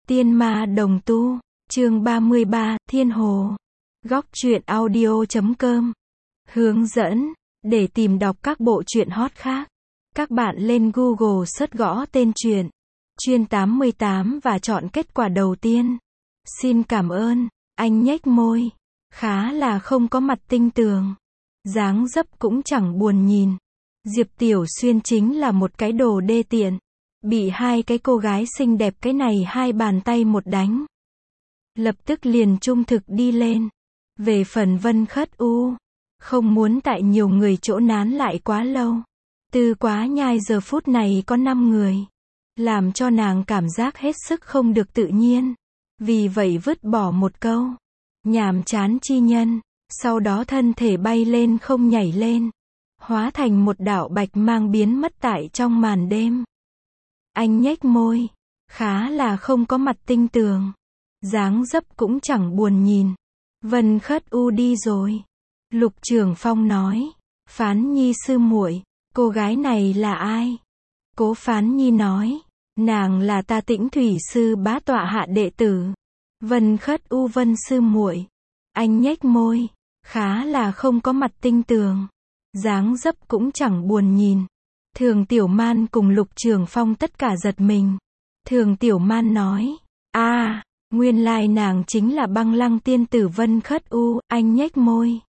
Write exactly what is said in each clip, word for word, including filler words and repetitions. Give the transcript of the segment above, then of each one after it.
Tiên ma đồng tu, chương ba mươi ba, Thiên Hồ. Góc truyện audio chấm com. Hướng dẫn, để tìm đọc các bộ truyện hot khác. Các bạn lên Google search gõ tên truyện, Chuyên tám mươi tám và chọn kết quả đầu tiên. Xin cảm ơn, anh nhếch môi. Khá là không có mặt tinh tường. Dáng dấp cũng chẳng buồn nhìn. Diệp Tiểu Xuyên chính là một cái đồ đê tiện. Bị hai cái cô gái xinh đẹp cái này hai bàn tay một đánh. Lập tức liền trung thực đi lên. Về phần Vân Khất U, không muốn tại nhiều người chỗ nán lại quá lâu. Tư Quá Nhai giờ phút này có năm người. Làm cho nàng cảm giác hết sức không được tự nhiên. Vì vậy vứt bỏ một câu. Nhàm chán chi nhân. Sau đó thân thể bay lên không nhảy lên. Hóa thành một đạo bạch mang biến mất tại trong màn đêm. Anh nhếch môi. Khá là không có mặt tinh tường. Dáng dấp cũng chẳng buồn nhìn. Vân Khất U đi rồi. Lục Trường Phong nói. Phán Nhi sư muội, cô gái này là ai? Cố Phán Nhi nói. Nàng là ta Tĩnh Thủy sư bá tọa hạ đệ tử. Vân Khất U Vân sư muội. Anh nhếch môi. Khá là không có mặt tinh tường. Dáng dấp cũng chẳng buồn nhìn. Thường Tiểu Man cùng Lục Trường Phong tất cả giật mình. Thường Tiểu Man nói. a à, nguyên lai nàng chính là Băng Lăng tiên tử Vân Khất U. Anh nhếch môi.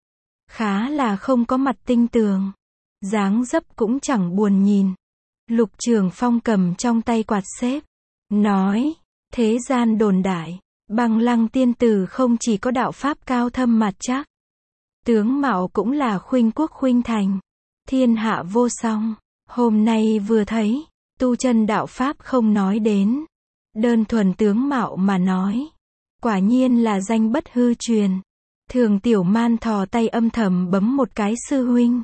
Khá là không có mặt tinh tường. Dáng dấp cũng chẳng buồn nhìn. Lục Trường Phong cầm trong tay quạt xếp. Nói. Thế gian đồn đại. Băng Lăng tiên tử không chỉ có đạo pháp cao thâm mặt chắc. Tướng mạo cũng là khuynh quốc khuynh thành. Thiên hạ vô song. Hôm nay vừa thấy. Tu chân đạo pháp không nói đến. Đơn thuần tướng mạo mà nói. Quả nhiên là danh bất hư truyền. Thường Tiểu Man thò tay âm thầm bấm một cái sư huynh.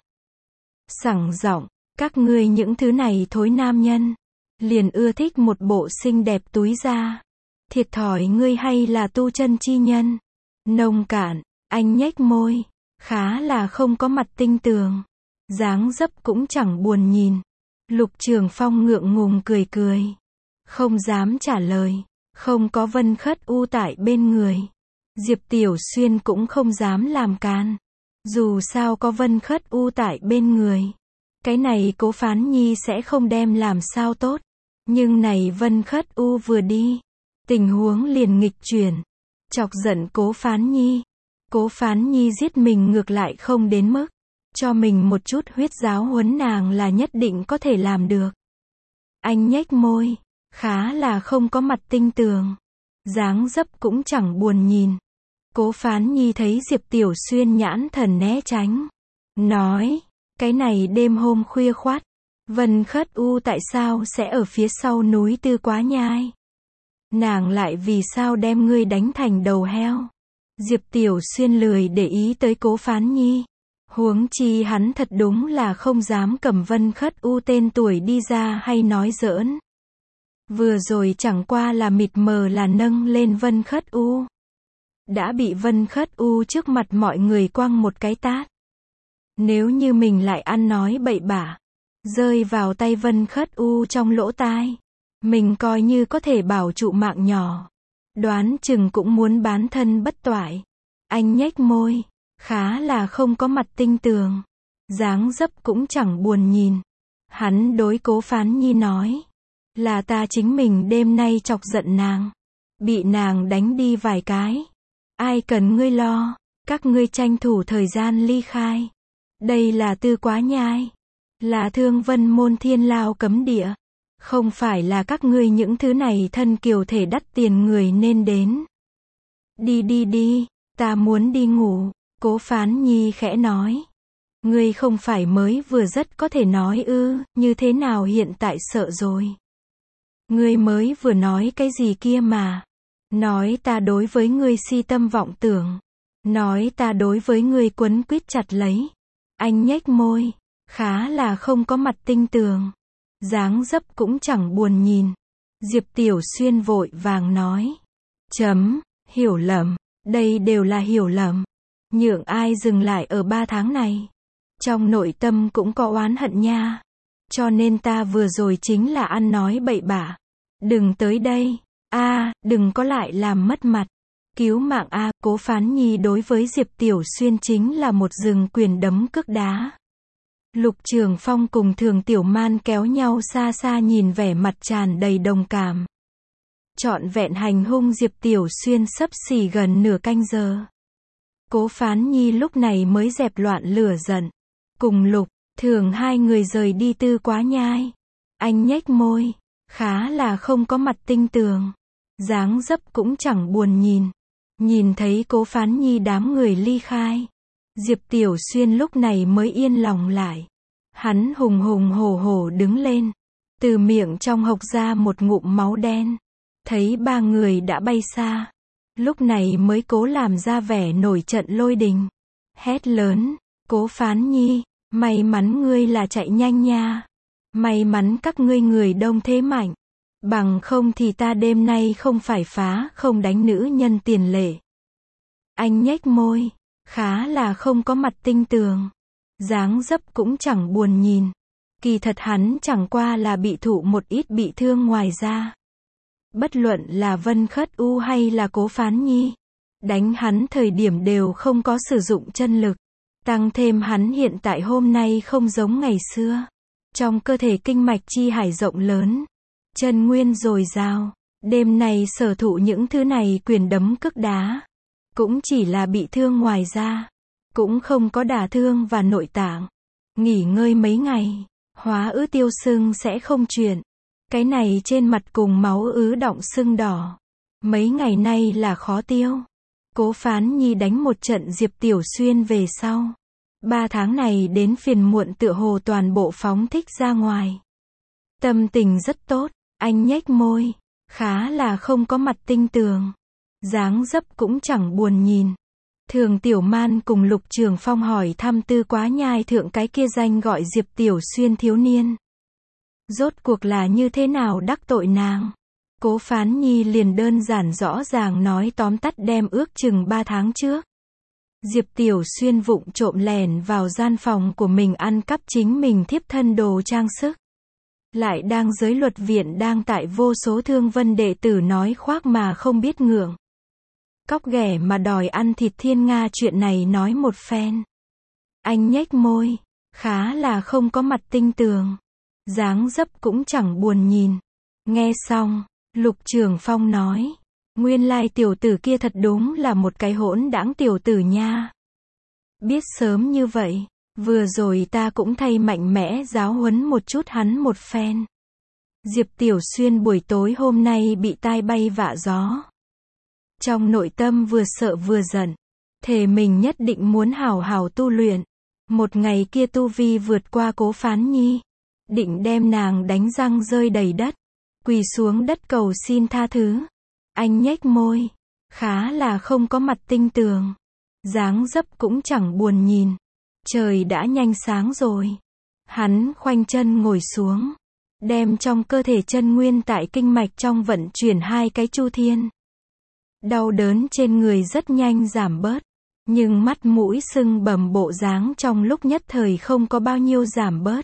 Sẳng giọng. Các ngươi những thứ này thối nam nhân. Liền ưa thích một bộ xinh đẹp túi da. Thiệt thòi ngươi hay là tu chân chi nhân. Nông cạn. Anh nhếch môi. Khá là không có mặt tinh tường. Dáng dấp cũng chẳng buồn nhìn. Lục Trường Phong ngượng ngùng cười cười. Không dám trả lời. Không có Vân Khất U tại bên người. Diệp Tiểu Xuyên cũng không dám làm can. Dù sao có Vân Khất U tại bên người. Cái này Cố Phán Nhi sẽ không đem làm sao tốt. Nhưng này Vân Khất U vừa đi. Tình huống liền nghịch chuyển. Chọc giận Cố Phán Nhi. Cố Phán Nhi giết mình ngược lại không đến mức. Cho mình một chút huyết giáo huấn nàng là nhất định có thể làm được. Anh nhếch môi. Khá là không có mặt tinh tường. Dáng dấp cũng chẳng buồn nhìn. Cố Phán Nhi thấy Diệp Tiểu Xuyên nhãn thần né tránh. Nói. Cái này đêm hôm khuya khoắt. Vân Khất U tại sao sẽ ở phía sau núi Tư Quá Nhai? Nàng lại vì sao đem ngươi đánh thành đầu heo? Diệp Tiểu Xuyên lười để ý tới Cố Phán Nhi. Huống chi hắn thật đúng là không dám cầm Vân Khất U tên tuổi đi ra hay nói giỡn. Vừa rồi chẳng qua là mịt mờ là nâng lên Vân Khất U. Đã bị Vân Khất U trước mặt mọi người quăng một cái tát. Nếu như mình lại ăn nói bậy bạ, rơi vào tay Vân Khất U trong lỗ tai, mình coi như có thể bảo trụ mạng nhỏ. Đoán chừng cũng muốn bán thân bất toại. Anh nhếch môi. Khá là không có mặt tinh tường. Dáng dấp cũng chẳng buồn nhìn. Hắn đối Cố Phán Nhi nói. Là ta chính mình đêm nay chọc giận nàng. Bị nàng đánh đi vài cái. Ai cần ngươi lo. Các ngươi tranh thủ thời gian ly khai. Đây là Tư Quá Nhai. Là Thương Vân môn thiên lao cấm địa. Không phải là các ngươi những thứ này thân kiều thể đắt tiền người nên đến. Đi đi đi. Ta muốn đi ngủ. Cố Phán Nhi khẽ nói. Ngươi không phải mới vừa rất có thể nói ư, như thế nào hiện tại sợ rồi. Ngươi mới vừa nói cái gì kia mà. Nói ta đối với ngươi si tâm vọng tưởng. Nói ta đối với ngươi quấn quýt chặt lấy. Anh nhếch môi. Khá là không có mặt tinh tường. Dáng dấp cũng chẳng buồn nhìn. Diệp Tiểu Xuyên vội vàng nói. Chấm, hiểu lầm. Đây đều là hiểu lầm. Nhượng ai dừng lại ở ba tháng này. Trong nội tâm cũng có oán hận nha. Cho nên ta vừa rồi chính là ăn nói bậy bạ. Đừng tới đây. a à, đừng có lại làm mất mặt. Cứu mạng a, Cố Phán Nhi đối với Diệp Tiểu Xuyên chính là một rừng quyền đấm cước đá. Lục Trường Phong cùng Thường Tiểu Man kéo nhau xa xa nhìn vẻ mặt tràn đầy đồng cảm. Trọn vẹn hành hung Diệp Tiểu Xuyên xấp xỉ gần nửa canh giờ. Cố Phán Nhi lúc này mới dẹp loạn lửa giận. Cùng Lục, Thường hai người rời đi Tư Quá Nhai. Anh nhếch môi, khá là không có mặt tinh tường. Dáng dấp cũng chẳng buồn nhìn. Nhìn thấy Cố Phán Nhi đám người ly khai. Diệp Tiểu Xuyên lúc này mới yên lòng lại. Hắn hùng hùng hổ hổ đứng lên. Từ miệng trong hộc ra một ngụm máu đen. Thấy ba người đã bay xa. Lúc này mới cố làm ra vẻ nổi trận lôi đình. Hét lớn, Cố Phán Nhi, may mắn ngươi là chạy nhanh nha. May mắn các ngươi người đông thế mạnh. Bằng không thì ta đêm nay không phải phá không đánh nữ nhân tiền lệ. Anh nhếch môi, khá là không có mặt tinh tường. Dáng dấp cũng chẳng buồn nhìn. Kỳ thật hắn chẳng qua là bị thụ một ít bị thương ngoài ra. Bất luận là Vân Khất U hay là Cố Phán Nhi, đánh hắn thời điểm đều không có sử dụng chân lực. Tăng thêm hắn hiện tại hôm nay không giống ngày xưa. Trong cơ thể kinh mạch chi hải rộng lớn, chân nguyên dồi dào, đêm nay sở thụ những thứ này quyền đấm cước đá. Cũng chỉ là bị thương ngoài da, cũng không có đả thương và nội tạng. Nghỉ ngơi mấy ngày, hóa ứ tiêu sưng sẽ không chuyển. Cái này trên mặt cùng máu ứ đọng sưng đỏ. Mấy ngày nay là khó tiêu. Cố Phán Nhi đánh một trận Diệp Tiểu Xuyên về sau. Ba tháng này đến phiền muộn tựa hồ toàn bộ phóng thích ra ngoài. Tâm tình rất tốt, anh nhếch môi, khá là không có mặt tinh tường. Dáng dấp cũng chẳng buồn nhìn. Thường Tiểu Man cùng Lục Trường Phong hỏi thăm Tư Quá Nhai thượng cái kia danh gọi Diệp Tiểu Xuyên thiếu niên. Rốt cuộc là như thế nào đắc tội nàng? Cố Phán Nhi liền đơn giản rõ ràng nói tóm tắt đem ước chừng ba tháng trước. Diệp Tiểu Xuyên vụng trộm lẻn vào gian phòng của mình ăn cắp chính mình thiếp thân đồ trang sức. Lại đang giới luật viện đang tại vô số thương vân đệ tử nói khoác mà không biết ngượng. Cóc ghẻ mà đòi ăn thịt thiên nga chuyện này nói một phen. Anh nhếch môi, khá là không có mặt tinh tường. Dáng dấp cũng chẳng buồn nhìn. Nghe xong, Lục Trường Phong nói. Nguyên lai tiểu tử kia thật đúng là một cái hỗn đãng tiểu tử nha. Biết sớm như vậy, vừa rồi ta cũng thay mạnh mẽ giáo huấn một chút hắn một phen. Diệp Tiểu Xuyên buổi tối hôm nay bị tai bay vạ gió. Trong nội tâm vừa sợ vừa giận. Thề mình nhất định muốn hào hào tu luyện. Một ngày kia tu vi vượt qua Cố Phán Nhi. Định đem nàng đánh răng rơi đầy đất. Quỳ xuống đất cầu xin tha thứ. Anh nhếch môi, khá là không có mặt tinh tường. Dáng dấp cũng chẳng buồn nhìn. Trời đã nhanh sáng rồi. Hắn khoanh chân ngồi xuống. Đem trong cơ thể chân nguyên tại kinh mạch trong vận chuyển hai cái chu thiên. Đau đớn trên người rất nhanh giảm bớt. Nhưng mắt mũi sưng bầm bộ dáng trong lúc nhất thời không có bao nhiêu giảm bớt.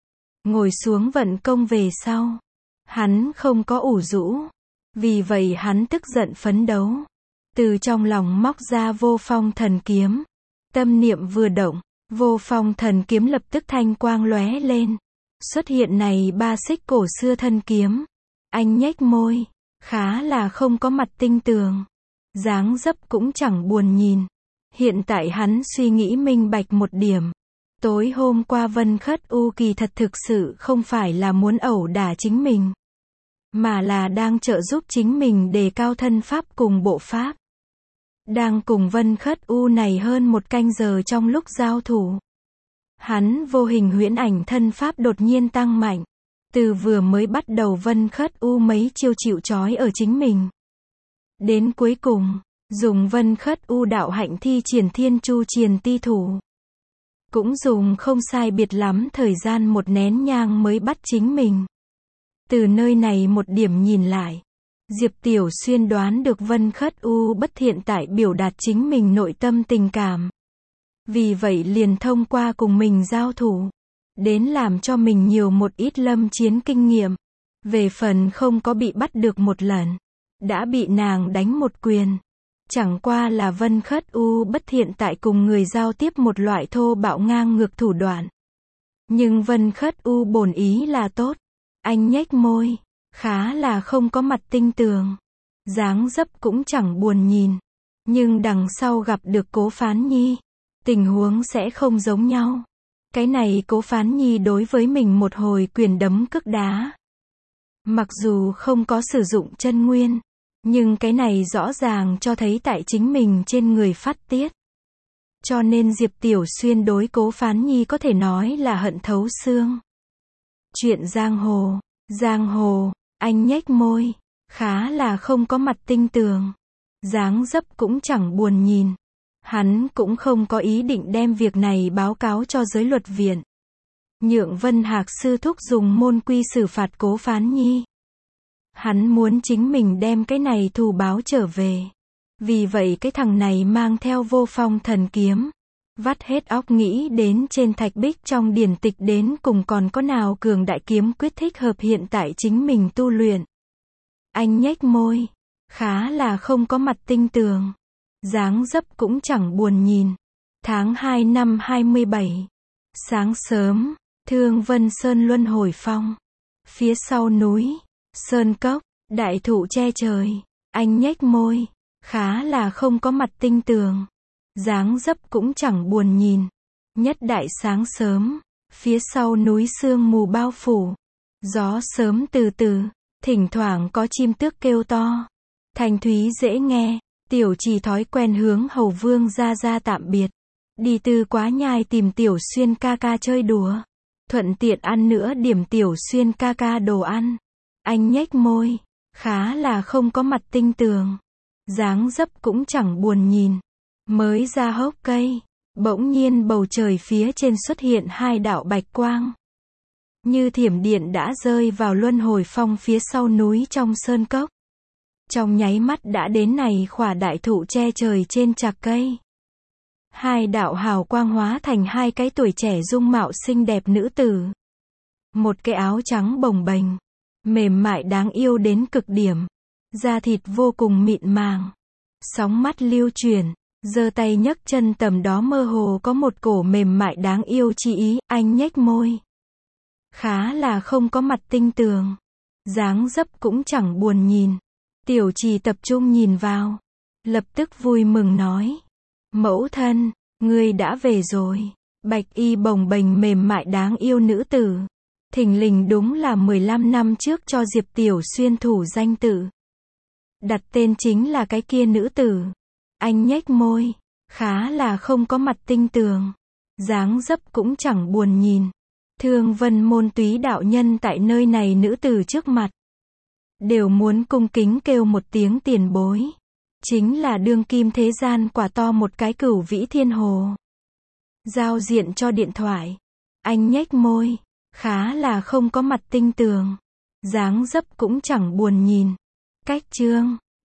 Ngồi xuống vận công về sau. Hắn không có ủ rũ. Vì vậy hắn tức giận phấn đấu. Từ trong lòng móc ra Vô Phong Thần Kiếm. Tâm niệm vừa động, Vô Phong Thần Kiếm lập tức thanh quang lóe lên. Xuất hiện này ba xích cổ xưa thân kiếm. Anh nhếch môi, khá là không có mặt tinh tường. Dáng dấp cũng chẳng buồn nhìn. Hiện tại hắn suy nghĩ minh bạch một điểm. Tối hôm qua Vân Khất U kỳ thật thực sự không phải là muốn ẩu đả chính mình. Mà là đang trợ giúp chính mình đề cao thân pháp cùng bộ pháp. Đang cùng Vân Khất U này hơn một canh giờ trong lúc giao thủ. Hắn vô hình huyễn ảnh thân pháp đột nhiên tăng mạnh. Từ vừa mới bắt đầu Vân Khất U mấy chiêu chịu trói ở chính mình. Đến cuối cùng, dùng Vân Khất U đạo hạnh thi triển Thiên Chu Triền Ti thủ. Cũng dùng không sai biệt lắm thời gian một nén nhang mới bắt chính mình. Từ nơi này một điểm nhìn lại, Diệp Tiểu Xuyên đoán được Vân Khất U bất thiện tại biểu đạt chính mình nội tâm tình cảm. Vì vậy liền thông qua cùng mình giao thủ, đến làm cho mình nhiều một ít lâm chiến kinh nghiệm. Về phần không có bị bắt được một lần, đã bị nàng đánh một quyền. Chẳng qua là Vân Khất U bất hiện tại cùng người giao tiếp một loại thô bạo ngang ngược thủ đoạn. Nhưng Vân Khất U bổn ý là tốt. Anh nhếch môi, khá là không có mặt tinh tường. Dáng dấp cũng chẳng buồn nhìn. Nhưng đằng sau gặp được Cố Phán Nhi, tình huống sẽ không giống nhau. Cái này Cố Phán Nhi đối với mình một hồi quyền đấm cước đá. Mặc dù không có sử dụng chân nguyên, nhưng cái này rõ ràng cho thấy tại chính mình trên người phát tiết. Cho nên Diệp Tiểu Xuyên đối Cố Phán Nhi có thể nói là hận thấu xương. Chuyện giang hồ, giang hồ, anh nhếch môi, khá là không có mặt tinh tường. Dáng dấp cũng chẳng buồn nhìn. Hắn cũng không có ý định đem việc này báo cáo cho giới luật viện. Nhượng Vân Hạc sư thúc dùng môn quy xử phạt Cố Phán Nhi. Hắn muốn chính mình đem cái này thù báo trở về. Vì vậy cái thằng này mang theo Vô Phong thần kiếm. Vắt hết óc nghĩ đến trên thạch bích trong điển tịch đến cùng còn có nào cường đại kiếm quyết thích hợp hiện tại chính mình tu luyện. Anh nhếch môi, khá là không có mặt tinh tường. Dáng dấp cũng chẳng buồn nhìn. Tháng hai năm hai mươi bảy. Sáng sớm, Thương Vân Sơn luân hồi phong. Phía sau núi, sơn cốc, đại thụ che trời. Anh nhếch môi, khá là không có mặt tinh tường. Dáng dấp cũng chẳng buồn nhìn. Nhất đại sáng sớm, phía sau núi sương mù bao phủ. Gió sớm từ từ, thỉnh thoảng có chim tước kêu to. Thanh thúy dễ nghe. Tiểu Trì thói quen hướng Hầu Vương ra ra tạm biệt. Đi Tư Quá Nhai tìm Tiểu Xuyên ca ca chơi đùa. Thuận tiện ăn nữa điểm Tiểu Xuyên ca ca đồ ăn. Anh nhếch môi, khá là không có mặt tinh tường. Dáng dấp cũng chẳng buồn nhìn. Mới ra hốc cây, bỗng nhiên bầu trời phía trên xuất hiện hai đạo bạch quang. Như thiểm điện đã rơi vào luân hồi phong phía sau núi trong sơn cốc. Trong nháy mắt đã đến này khỏa đại thụ che trời trên chạc cây. Hai đạo hào quang hóa thành hai cái tuổi trẻ dung mạo xinh đẹp nữ tử. Một cái áo trắng bồng bềnh, mềm mại đáng yêu đến cực điểm. Da thịt vô cùng mịn màng. Sóng mắt lưu chuyển, giơ tay nhấc chân tầm đó mơ hồ có một cổ mềm mại đáng yêu chi ý. Anh nhếch môi, khá là không có mặt tinh tường. Dáng dấp cũng chẳng buồn nhìn. Tiểu Trì tập trung nhìn vào, lập tức vui mừng nói. Mẫu thân, ngươi đã về rồi. Bạch y bồng bềnh mềm mại đáng yêu nữ tử. Thình lình đúng là mười lăm năm trước cho Diệp Tiểu Xuyên thủ danh tự. Đặt tên chính là cái kia nữ tử. Anh nhếch môi, khá là không có mặt tinh tường. Dáng dấp cũng chẳng buồn nhìn. Thương Vân môn túy đạo nhân tại nơi này nữ tử trước mặt. Đều muốn cung kính kêu một tiếng tiền bối. Chính là đương kim thế gian quả to một cái Cửu Vĩ Thiên Hồ. Giao diện cho điện thoại. Anh nhếch môi, khá là không có mặt tinh tường. Dáng dấp cũng chẳng buồn nhìn. Cách chương